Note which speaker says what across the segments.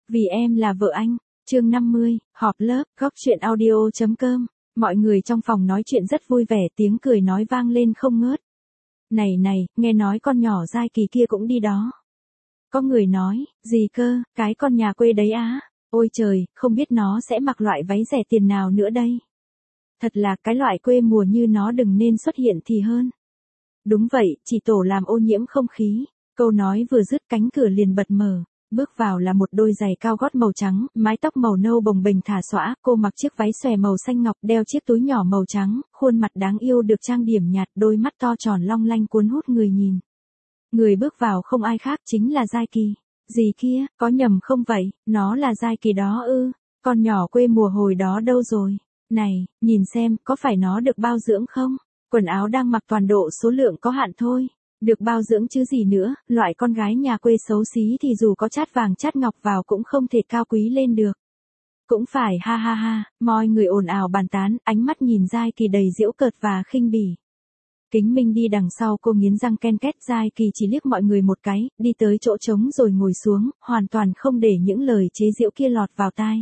Speaker 1: Vì em là vợ anh. Chương 50, họp lớp, góc chuyện audio.com. Mọi người trong phòng nói chuyện rất vui vẻ, tiếng cười nói vang lên không ngớt. Này này, nghe nói con nhỏ Giai Kỳ kia cũng đi đó. Có người nói, gì cơ, cái con nhà quê đấy á. Ôi trời, không biết nó sẽ mặc loại váy rẻ tiền nào nữa đây. Thật là cái loại quê mùa như nó đừng nên xuất hiện thì hơn. Đúng vậy, chỉ tổ làm ô nhiễm không khí. Câu nói vừa dứt cánh cửa liền bật mở. Bước vào là một đôi giày cao gót màu trắng, mái tóc màu nâu bồng bềnh thả xõa, cô mặc chiếc váy xòe màu xanh ngọc, đeo chiếc túi nhỏ màu trắng, khuôn mặt đáng yêu được trang điểm nhạt, đôi mắt to tròn long lanh cuốn hút người nhìn. Người bước vào không ai khác chính là Giai Kỳ. Gì kia, có nhầm không vậy, nó là Giai Kỳ đó ư, con nhỏ quê mùa hồi đó đâu rồi? Này, nhìn xem, có phải nó được bao dưỡng không? Quần áo đang mặc toàn độ số lượng có hạn thôi. Được bao dưỡng chứ gì nữa, loại con gái nhà quê xấu xí thì dù có chát vàng chát ngọc vào cũng không thể cao quý lên được. Cũng phải ha ha ha, mọi người ồn ào bàn tán, ánh mắt nhìn Giai Kỳ đầy giễu cợt và khinh bỉ. Kính Minh đi đằng sau cô nghiến răng ken két, Giai Kỳ chỉ liếc mọi người một cái, đi tới chỗ trống rồi ngồi xuống, hoàn toàn không để những lời chế giễu kia lọt vào tai.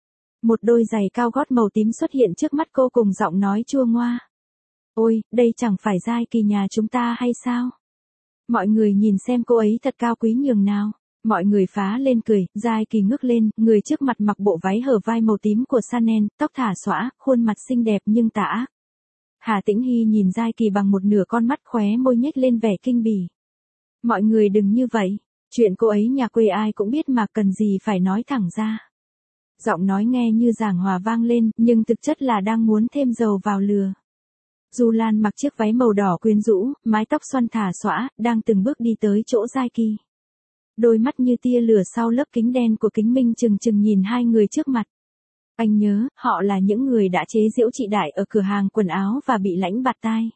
Speaker 1: Một đôi giày cao gót màu tím xuất hiện trước mắt cô cùng giọng nói chua ngoa. Ôi, đây chẳng phải Giai Kỳ nhà chúng ta hay sao? Mọi người nhìn xem cô ấy thật cao quý nhường nào. Mọi người phá lên cười, Giai Kỳ ngước lên, người trước mặt mặc bộ váy hở vai màu tím của Chanel, tóc thả xõa, khuôn mặt xinh đẹp nhưng tà ác. Hà Tĩnh Hy nhìn Giai Kỳ bằng một nửa con mắt khóe môi nhếch lên vẻ kinh bỉ. Mọi người đừng như vậy, chuyện cô ấy nhà quê ai cũng biết mà cần gì phải nói thẳng ra. Giọng nói nghe như giảng hòa vang lên, nhưng thực chất là đang muốn thêm dầu vào lửa. Du Lan mặc chiếc váy màu đỏ quyến rũ, mái tóc xoăn thả xõa, đang từng bước đi tới chỗ Giai Kỳ. Đôi mắt như tia lửa sau lớp kính đen của Kính Minh chừng chừng nhìn hai người trước mặt. Anh nhớ, họ là những người đã chế giễu chị Đại ở cửa hàng quần áo và bị lãnh bạt tai.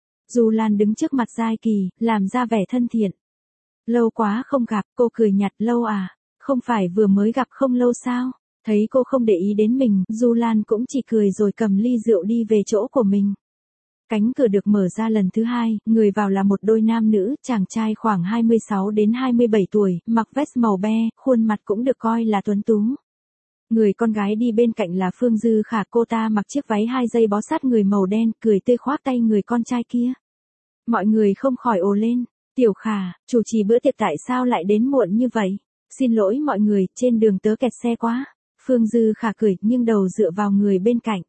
Speaker 1: Du Lan đứng trước mặt Giai Kỳ, làm ra vẻ thân thiện. Lâu quá không gặp, cô cười nhạt, lâu à, không phải vừa mới gặp không lâu sao? Thấy cô không để ý đến mình, Du Lan cũng chỉ cười rồi cầm ly rượu đi về chỗ của mình. Cánh cửa được mở ra lần thứ hai, người vào là một đôi nam nữ, chàng trai khoảng 26 đến 27 tuổi, mặc vest màu be, khuôn mặt cũng được coi là tuấn tú. Người con gái đi bên cạnh là Phương Dư Khả, cô ta mặc chiếc váy 2 dây bó sát người màu đen, cười tươi khoác tay người con trai kia. Mọi người không khỏi ồ lên, Tiểu Khả, chủ trì bữa tiệc tại sao lại đến muộn như vậy? Xin lỗi mọi người, trên đường tớ kẹt xe quá. Phương Dư Khả cười nhưng đầu dựa vào người bên cạnh.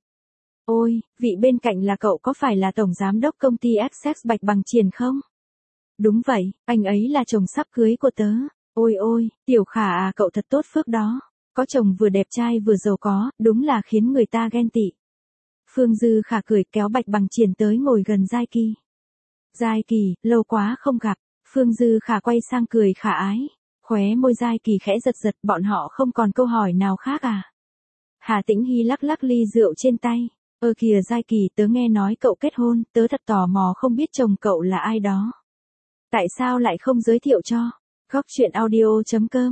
Speaker 1: Ôi, vị bên cạnh là cậu có phải là tổng giám đốc công ty Access Bạch Bằng Triền không? Đúng vậy, anh ấy là chồng sắp cưới của tớ. Ôi ôi, Tiểu Khả à, cậu thật tốt phước đó. Có chồng vừa đẹp trai vừa giàu có, đúng là khiến người ta ghen tị. Phương Dư Khả cười kéo Bạch Bằng Triền tới ngồi gần Giai Kỳ. Giai Kỳ, lâu quá không gặp. Phương Dư Khả quay sang cười khả ái. Khóe môi Giai Kỳ khẽ giật giật, bọn họ không còn câu hỏi nào khác à? Hà Tĩnh Hy lắc lắc ly rượu trên tay. Kìa Giai Kỳ, tớ nghe nói cậu kết hôn, tớ thật tò mò không biết chồng cậu là ai đó. Tại sao lại không giới thiệu cho? Góc chuyện audio.com.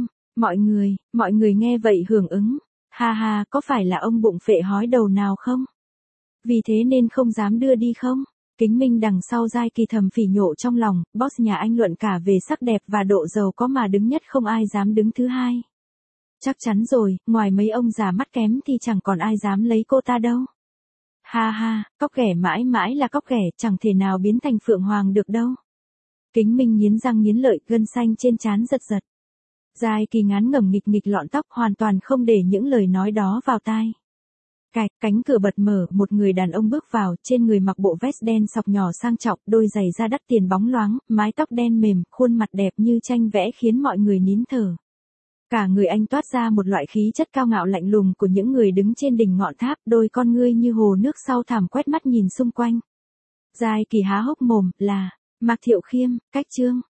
Speaker 1: Mọi người nghe vậy hưởng ứng. Ha ha, có phải là ông bụng phệ hói đầu nào không? Vì thế nên không dám đưa đi không? Kính Minh đằng sau Giai Kỳ thầm phỉ nhổ trong lòng, boss nhà anh luận cả về sắc đẹp và độ giàu có mà đứng nhất không ai dám đứng thứ hai. Chắc chắn rồi, ngoài mấy ông già mắt kém thì chẳng còn ai dám lấy cô ta đâu. Ha ha, cóc ghẻ mãi mãi là cóc ghẻ, chẳng thể nào biến thành phượng hoàng được đâu. Kính Minh nghiến răng nghiến lợi, gân xanh trên trán giật giật. Giai Kỳ ngán ngẩm nghịch nghịch lọn tóc, hoàn toàn không để những lời nói đó vào tai. Cạch, cánh cửa bật mở, một người đàn ông bước vào, trên người mặc bộ vest đen sọc nhỏ sang trọng, đôi giày da đắt tiền bóng loáng, mái tóc đen mềm, khuôn mặt đẹp như tranh vẽ khiến mọi người nín thở. Cả người anh toát ra một loại khí chất cao ngạo lạnh lùng của những người đứng trên đỉnh ngọn tháp, đôi con ngươi như hồ nước sau thảm quét mắt nhìn xung quanh. Giai Kỳ há hốc mồm, là Mạc Thiệu Khiêm, Cách Trương.